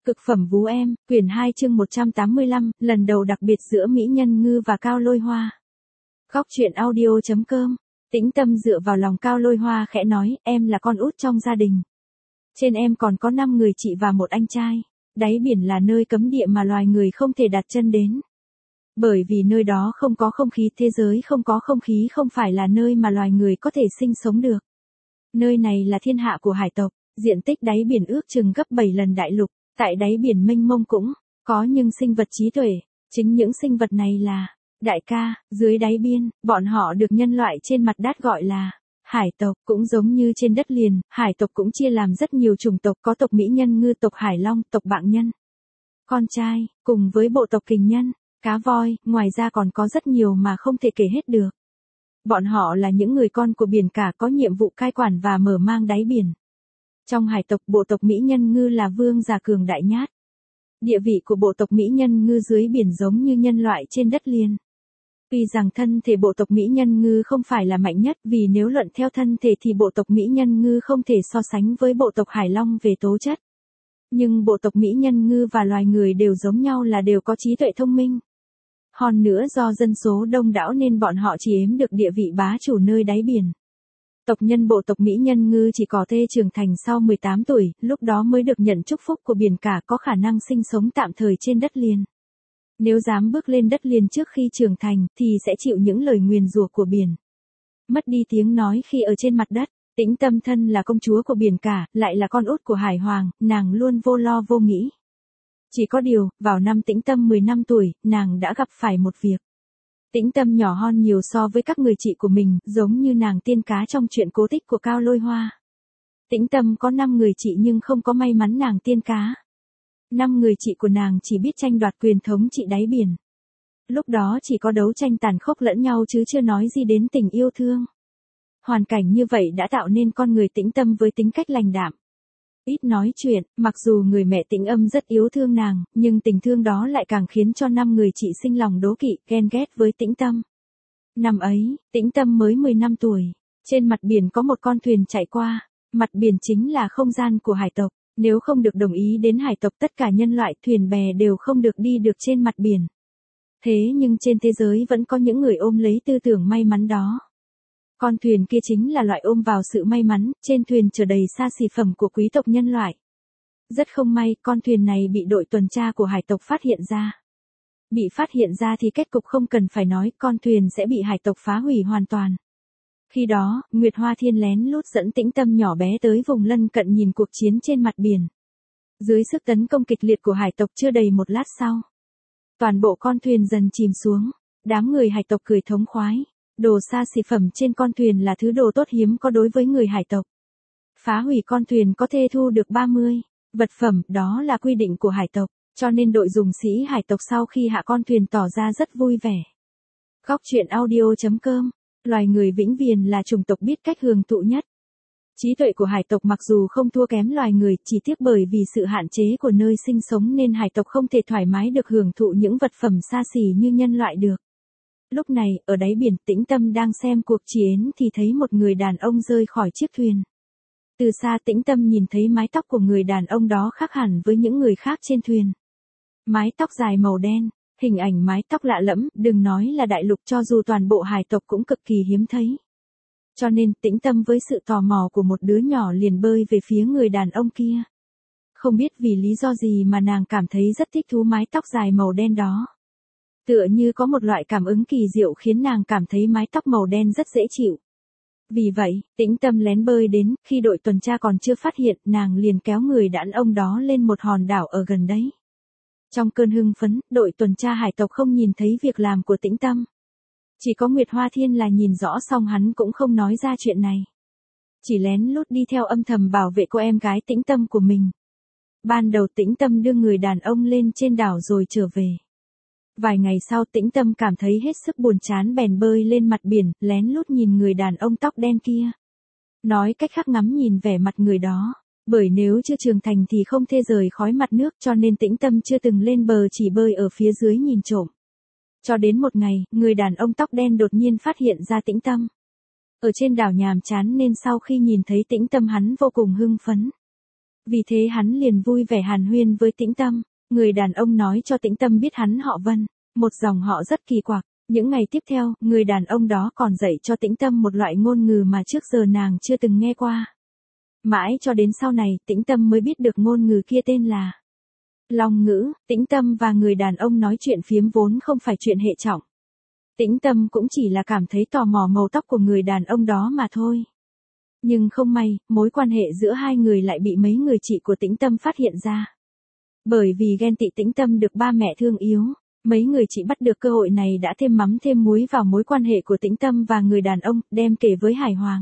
Cực phẩm vú em, quyển 2 chương 185, lần đầu đặc biệt giữa Mỹ Nhân Ngư và Cao Lôi Hoa. Góc truyện audio.com. Tĩnh Tâm dựa vào lòng Cao Lôi Hoa khẽ nói, em là con út trong gia đình. Trên em còn có 5 người chị và một anh trai. Đáy biển là nơi cấm địa mà loài người không thể đặt chân đến. Bởi vì nơi đó không có không khí, thế giới không có không khí, không phải là nơi mà loài người có thể sinh sống được. Nơi này là thiên hạ của hải tộc, diện tích đáy biển ước chừng gấp 7 lần đại lục. Tại đáy biển mênh mông cũng có những sinh vật trí tuệ, chính những sinh vật này là đại ca. Dưới đáy biển, bọn họ được nhân loại trên mặt đất gọi là hải tộc. Cũng giống như trên đất liền, hải tộc cũng chia làm rất nhiều chủng tộc, có tộc Mỹ Nhân Ngư, tộc Hải Long, tộc Bạng Nhân, con trai, cùng với bộ tộc Kình Nhân, cá voi, ngoài ra còn có rất nhiều mà không thể kể hết được. Bọn họ là những người con của biển cả, có nhiệm vụ cai quản và mở mang đáy biển. Trong hải tộc, bộ tộc Mỹ Nhân Ngư là vương giả cường đại nhất. Địa vị của bộ tộc Mỹ Nhân Ngư dưới biển giống như nhân loại trên đất liền. Tuy rằng thân thể bộ tộc Mỹ Nhân Ngư không phải là mạnh nhất, vì nếu luận theo thân thể thì bộ tộc Mỹ Nhân Ngư không thể so sánh với bộ tộc Hải Long về tố chất. Nhưng bộ tộc Mỹ Nhân Ngư và loài người đều giống nhau là đều có trí tuệ thông minh. Hơn nữa do dân số đông đảo nên bọn họ chỉ chiếm được địa vị bá chủ nơi đáy biển. Tộc nhân bộ tộc Mỹ Nhân Ngư chỉ có thể trưởng thành sau 18 tuổi, lúc đó mới được nhận chúc phúc của biển cả, có khả năng sinh sống tạm thời trên đất liền. Nếu dám bước lên đất liền trước khi trưởng thành, thì sẽ chịu những lời nguyền rủa của biển. Mất đi tiếng nói khi ở trên mặt đất. Tĩnh Tâm thân là công chúa của biển cả, lại là con út của Hải Hoàng, nàng luôn vô lo vô nghĩ. Chỉ có điều, vào năm Tĩnh Tâm 15 tuổi, nàng đã gặp phải một việc. Tĩnh Tâm nhỏ hơn nhiều so với các người chị của mình, giống như nàng tiên cá trong chuyện cố tích của Cao Lôi Hoa. Tĩnh Tâm có 5 người chị nhưng không có may mắn nàng tiên cá. 5 người chị của nàng chỉ biết tranh đoạt quyền thống trị đáy biển. Lúc đó chỉ có đấu tranh tàn khốc lẫn nhau chứ chưa nói gì đến tình yêu thương. Hoàn cảnh như vậy đã tạo nên con người Tĩnh Tâm với tính cách lành đạm, ít nói chuyện. Mặc dù người mẹ Tĩnh Âm rất yêu thương nàng, nhưng tình thương đó lại càng khiến cho 5 người chị sinh lòng đố kỵ, ghen ghét với Tĩnh Tâm. Năm ấy, Tĩnh Tâm mới 15 tuổi. Trên mặt biển có một con thuyền chạy qua. Mặt biển chính là không gian của hải tộc. Nếu không được đồng ý đến hải tộc, tất cả nhân loại thuyền bè đều không được đi được trên mặt biển. Thế nhưng trên thế giới vẫn có những người ôm lấy tư tưởng may mắn đó. Con thuyền kia chính là loại ôm vào sự may mắn, trên thuyền chở đầy xa xỉ phẩm của quý tộc nhân loại. Rất không may, con thuyền này bị đội tuần tra của hải tộc phát hiện ra. Bị phát hiện ra thì kết cục không cần phải nói, con thuyền sẽ bị hải tộc phá hủy hoàn toàn. Khi đó, Nguyệt Hoa Thiên lén lút dẫn Tĩnh Tâm nhỏ bé tới vùng lân cận nhìn cuộc chiến trên mặt biển. Dưới sức tấn công kịch liệt của hải tộc, chưa đầy một lát sau, toàn bộ con thuyền dần chìm xuống. Đám người hải tộc cười thống khoái. Đồ xa xỉ phẩm trên con thuyền là thứ đồ tốt hiếm có đối với người hải tộc. Phá hủy con thuyền có thể thu được 30 vật phẩm, đó là quy định của hải tộc, cho nên đội dùng sĩ hải tộc sau khi hạ con thuyền tỏ ra rất vui vẻ. Góc truyện audio.com. Loài người vĩnh viễn là chủng tộc biết cách hưởng thụ nhất. Trí tuệ của hải tộc mặc dù không thua kém loài người, chỉ tiếc bởi vì sự hạn chế của nơi sinh sống nên hải tộc không thể thoải mái được hưởng thụ những vật phẩm xa xỉ như nhân loại được. Lúc này, ở đáy biển, Tĩnh Tâm đang xem cuộc chiến thì thấy một người đàn ông rơi khỏi chiếc thuyền. Từ xa Tĩnh Tâm nhìn thấy mái tóc của người đàn ông đó khác hẳn với những người khác trên thuyền. Mái tóc dài màu đen, hình ảnh mái tóc lạ lẫm, đừng nói là đại lục, cho dù toàn bộ hải tộc cũng cực kỳ hiếm thấy. Cho nên Tĩnh Tâm với sự tò mò của một đứa nhỏ liền bơi về phía người đàn ông kia. Không biết vì lý do gì mà nàng cảm thấy rất thích thú mái tóc dài màu đen đó. Tựa như có một loại cảm ứng kỳ diệu khiến nàng cảm thấy mái tóc màu đen rất dễ chịu. Vì vậy, Tĩnh Tâm lén bơi đến, khi đội tuần tra còn chưa phát hiện, nàng liền kéo người đàn ông đó lên một hòn đảo ở gần đấy. Trong cơn hưng phấn, đội tuần tra hải tộc không nhìn thấy việc làm của Tĩnh Tâm. Chỉ có Nguyệt Hoa Thiên là nhìn rõ, xong hắn cũng không nói ra chuyện này. Chỉ lén lút đi theo âm thầm bảo vệ cô em gái Tĩnh Tâm của mình. Ban đầu Tĩnh Tâm đưa người đàn ông lên trên đảo rồi trở về. Vài ngày sau Tĩnh Tâm cảm thấy hết sức buồn chán bèn bơi lên mặt biển, lén lút nhìn người đàn ông tóc đen kia. Nói cách khác ngắm nhìn vẻ mặt người đó, bởi nếu chưa trưởng thành thì không thể rời khỏi mặt nước, cho nên Tĩnh Tâm chưa từng lên bờ, chỉ bơi ở phía dưới nhìn trộm. Cho đến một ngày, người đàn ông tóc đen đột nhiên phát hiện ra Tĩnh Tâm. Ở trên đảo nhàm chán nên sau khi nhìn thấy Tĩnh Tâm hắn vô cùng hưng phấn. Vì thế hắn liền vui vẻ hàn huyên với Tĩnh Tâm. Người đàn ông nói cho Tĩnh Tâm biết hắn họ Vân, một dòng họ rất kỳ quặc. Những ngày tiếp theo, người đàn ông đó còn dạy cho Tĩnh Tâm một loại ngôn ngữ mà trước giờ nàng chưa từng nghe qua. Mãi cho đến sau này, Tĩnh Tâm mới biết được ngôn ngữ kia tên là Long ngữ. Tĩnh Tâm và người đàn ông nói chuyện phiếm vốn không phải chuyện hệ trọng. Tĩnh Tâm cũng chỉ là cảm thấy tò mò màu tóc của người đàn ông đó mà thôi. Nhưng không may, mối quan hệ giữa hai người lại bị mấy người chị của Tĩnh Tâm phát hiện ra. Bởi vì ghen tị Tĩnh Tâm được ba mẹ thương yếu, mấy người chị bắt được cơ hội này đã thêm mắm thêm muối vào mối quan hệ của Tĩnh Tâm và người đàn ông, đem kể với Hải Hoàng.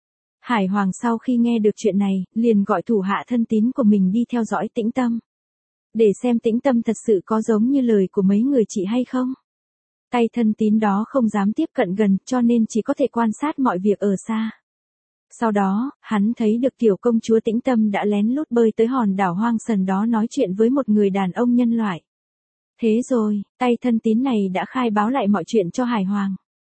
Hải Hoàng sau khi nghe được chuyện này, liền gọi thủ hạ thân tín của mình đi theo dõi Tĩnh Tâm. Để xem Tĩnh Tâm thật sự có giống như lời của mấy người chị hay không. Tay thân tín đó không dám tiếp cận gần cho nên chỉ có thể quan sát mọi việc ở xa. Sau đó, hắn thấy được tiểu công chúa Tĩnh Tâm đã lén lút bơi tới hòn đảo hoang sần đó nói chuyện với một người đàn ông nhân loại. Thế rồi, tay thân tín này đã khai báo lại mọi chuyện cho Hải Hoàng.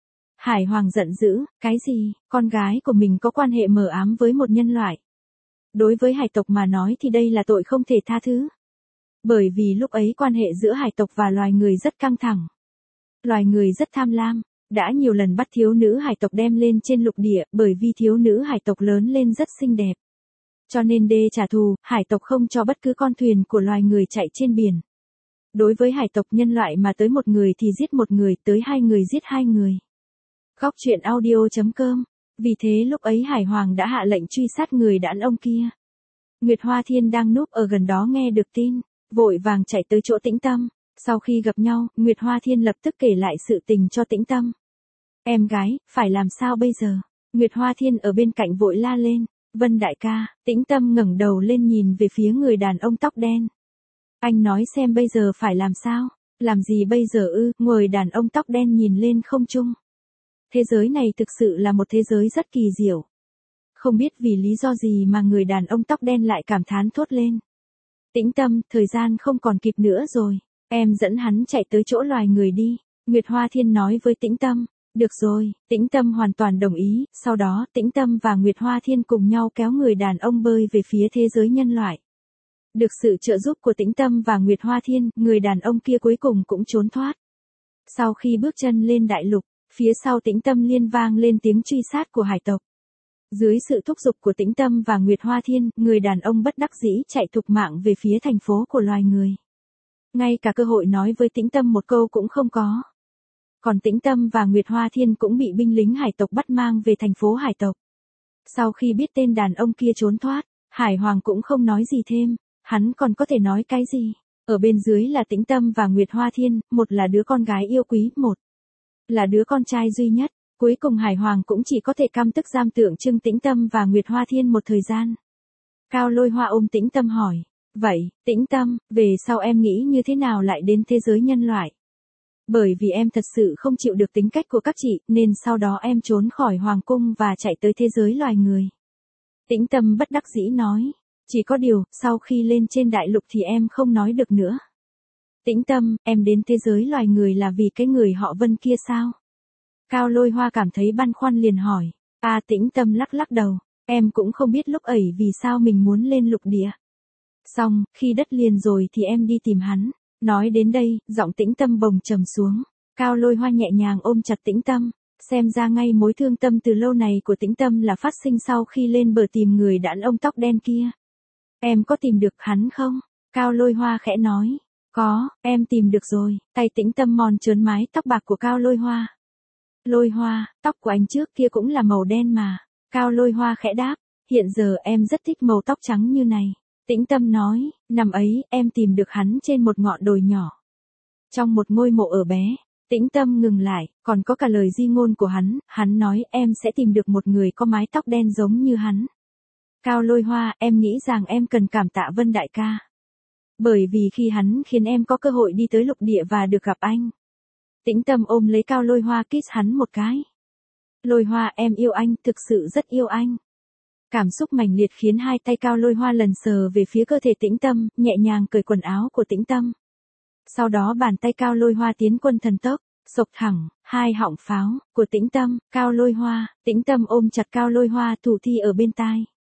Hải Hoàng giận dữ, cái gì, con gái của mình có quan hệ mờ ám với một nhân loại. Đối với hải tộc mà nói thì đây là tội không thể tha thứ. Bởi vì lúc ấy quan hệ giữa hải tộc và loài người rất căng thẳng. Loài người rất tham lam, đã nhiều lần bắt thiếu nữ hải tộc đem lên trên lục địa bởi vì thiếu nữ hải tộc lớn lên rất xinh đẹp. Cho nên để trả thù, hải tộc không cho bất cứ con thuyền của loài người chạy trên biển. Đối với hải tộc nhân loại mà tới một người thì giết một người, tới hai người giết hai người. Góc truyện audio.com. Vì thế lúc ấy Hải Hoàng đã hạ lệnh truy sát người đàn ông kia. Nguyệt Hoa Thiên đang núp ở gần đó nghe được tin, vội vàng chạy tới chỗ Tĩnh Tâm. Sau khi gặp nhau, Nguyệt Hoa Thiên lập tức kể lại sự tình cho Tĩnh Tâm. Em gái, phải làm sao bây giờ? Nguyệt Hoa Thiên ở bên cạnh vội la lên. Vân đại ca. Tĩnh Tâm ngẩng đầu lên nhìn về phía người đàn ông tóc đen. Anh nói xem bây giờ phải làm sao? Làm gì bây giờ ư? Người đàn ông tóc đen nhìn lên không trung. Thế giới này thực sự là một thế giới rất kỳ diệu. Không biết vì lý do gì mà người đàn ông tóc đen lại cảm thán thốt lên. Tĩnh Tâm, thời gian không còn kịp nữa rồi. Em dẫn hắn chạy tới chỗ loài người đi. Nguyệt Hoa Thiên nói với Tĩnh Tâm. Được rồi, Tĩnh Tâm hoàn toàn đồng ý. Sau đó Tĩnh Tâm và Nguyệt Hoa Thiên cùng nhau kéo người đàn ông bơi về phía thế giới nhân loại. Được sự trợ giúp của Tĩnh Tâm và Nguyệt Hoa Thiên, người đàn ông kia cuối cùng cũng trốn thoát. Sau khi bước chân lên đại lục, phía sau Tĩnh Tâm liên vang lên tiếng truy sát của hải tộc. Dưới sự thúc giục của Tĩnh Tâm và Nguyệt Hoa Thiên, người đàn ông bất đắc dĩ chạy thục mạng về phía thành phố của loài người. Ngay cả cơ hội nói với Tĩnh Tâm một câu cũng không có. Còn Tĩnh Tâm và Nguyệt Hoa Thiên cũng bị binh lính hải tộc bắt mang về thành phố hải tộc. Sau khi biết tên đàn ông kia trốn thoát, Hải Hoàng cũng không nói gì thêm, hắn còn có thể nói cái gì. Ở bên dưới là Tĩnh Tâm và Nguyệt Hoa Thiên, một là đứa con gái yêu quý, một là đứa con trai duy nhất. Cuối cùng Hải Hoàng cũng chỉ có thể căm tức giam tượng trưng Tĩnh Tâm và Nguyệt Hoa Thiên một thời gian. Cao Lôi Hoa ôm Tĩnh Tâm hỏi. Vậy, Tĩnh Tâm, về sau em nghĩ như thế nào lại đến thế giới nhân loại? Bởi vì em thật sự không chịu được tính cách của các chị, nên sau đó em trốn khỏi hoàng cung và chạy tới thế giới loài người. Tĩnh Tâm bất đắc dĩ nói. Chỉ có điều, sau khi lên trên đại lục thì em không nói được nữa. Tĩnh Tâm, em đến thế giới loài người là vì cái người họ Vân kia sao? Cao Lôi Hoa cảm thấy băn khoăn liền hỏi. Tĩnh Tâm lắc lắc đầu. Em cũng không biết lúc ấy vì sao mình muốn lên lục địa. Xong, khi đất liền rồi thì em đi tìm hắn. Nói đến đây, giọng Tĩnh Tâm bồng trầm xuống. Cao Lôi Hoa nhẹ nhàng ôm chặt Tĩnh Tâm. Xem ra ngay mối thương tâm từ lâu này của Tĩnh Tâm là phát sinh sau khi lên bờ tìm người đàn ông tóc đen kia. Em có tìm được hắn không? Cao Lôi Hoa khẽ nói. Có, em tìm được rồi. Tay Tĩnh Tâm mòn trớn mái tóc bạc của Cao Lôi Hoa. Lôi Hoa, tóc của anh trước kia cũng là màu đen mà. Cao Lôi Hoa khẽ đáp. Hiện giờ em rất thích màu tóc trắng như này. Tĩnh Tâm nói, năm ấy em tìm được hắn trên một ngọn đồi nhỏ. Trong một ngôi mộ ở bé. Tĩnh Tâm ngừng lại, còn có cả lời di ngôn của hắn nói em sẽ tìm được một người có mái tóc đen giống như hắn. Cao Lôi Hoa, em nghĩ rằng em cần cảm tạ Vân đại ca. Bởi vì khi hắn khiến em có cơ hội đi tới lục địa và được gặp anh. Tĩnh Tâm ôm lấy Cao Lôi Hoa kiss hắn một cái. Lôi Hoa, em yêu anh, thực sự rất yêu anh. Cảm xúc mãnh liệt khiến hai tay Cao Lôi Hoa lần sờ về phía cơ thể Tĩnh Tâm, nhẹ nhàng cởi quần áo của Tĩnh Tâm. Sau đó bàn tay Cao Lôi Hoa tiến quân thần tốc, xộc thẳng hai họng pháo của Tĩnh Tâm. Cao Lôi Hoa, Tĩnh Tâm ôm chặt Cao Lôi Hoa thủ thi ở bên tai.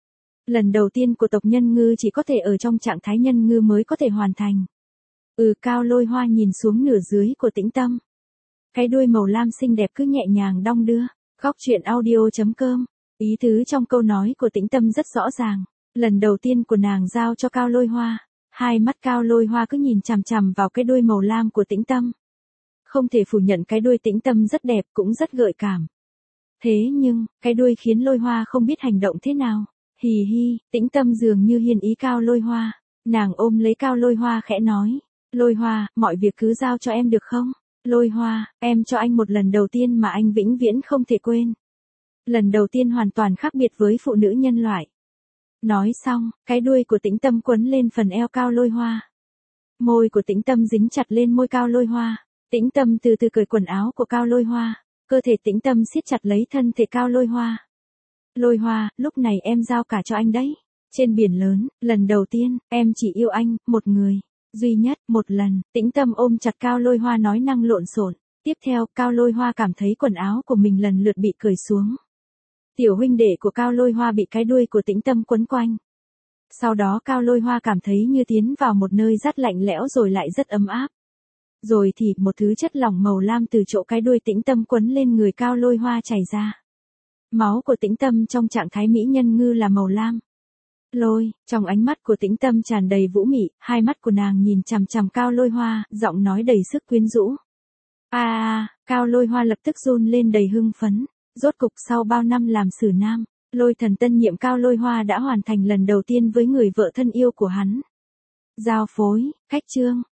Lần đầu tiên của tộc nhân ngư chỉ có thể ở trong trạng thái nhân ngư mới có thể hoàn thành. Cao Lôi Hoa nhìn xuống nửa dưới của Tĩnh Tâm. Cái đuôi màu lam xinh đẹp cứ nhẹ nhàng đong đưa. Góc truyện audio.com. Ý tứ trong câu nói của Tĩnh Tâm rất rõ ràng. Lần đầu tiên của nàng giao cho Cao Lôi Hoa. Hai mắt Cao Lôi Hoa cứ nhìn chằm chằm vào cái đuôi màu lam của Tĩnh Tâm. Không thể phủ nhận cái đuôi Tĩnh Tâm rất đẹp cũng rất gợi cảm. Thế nhưng, cái đuôi khiến Lôi Hoa không biết hành động thế nào. Hì hi, Tĩnh Tâm dường như hiền ý Cao Lôi Hoa. Nàng ôm lấy Cao Lôi Hoa khẽ nói. Lôi Hoa, mọi việc cứ giao cho em được không? Lôi Hoa, em cho anh một lần đầu tiên mà anh vĩnh viễn không thể quên. Lần đầu tiên hoàn toàn khác biệt với phụ nữ nhân loại. Nói xong, cái đuôi của Tĩnh Tâm quấn lên phần eo Cao Lôi Hoa. Môi của Tĩnh Tâm dính chặt lên môi Cao Lôi Hoa. Tĩnh Tâm từ từ cởi quần áo của Cao Lôi Hoa. Cơ thể Tĩnh Tâm siết chặt lấy thân thể Cao Lôi Hoa. Lôi Hoa, lúc này em giao cả cho anh đấy. Trên biển lớn, lần đầu tiên, em chỉ yêu anh, một người. Duy nhất, một lần, Tĩnh Tâm ôm chặt Cao Lôi Hoa nói năng lộn xộn. Tiếp theo, Cao Lôi Hoa cảm thấy quần áo của mình lần lượt bị cởi xuống. Tiểu huynh đệ của Cao Lôi Hoa bị cái đuôi của Tĩnh Tâm quấn quanh. Sau đó Cao Lôi Hoa cảm thấy như tiến vào một nơi rất lạnh lẽo rồi lại rất ấm áp. Rồi thì một thứ chất lỏng màu lam từ chỗ cái đuôi Tĩnh Tâm quấn lên người Cao Lôi Hoa chảy ra. Máu của Tĩnh Tâm trong trạng thái mỹ nhân ngư là màu lam. Trong ánh mắt của Tĩnh Tâm tràn đầy vũ mị, hai mắt của nàng nhìn chằm chằm Cao Lôi Hoa, giọng nói đầy sức quyến rũ. Cao Lôi Hoa lập tức run lên đầy hưng phấn. Rốt cục sau bao năm làm xử nam, Lôi Thần tân nhiệm Cao Lôi Hoa đã hoàn thành lần đầu tiên với người vợ thân yêu của hắn. Giao phối, khách trương.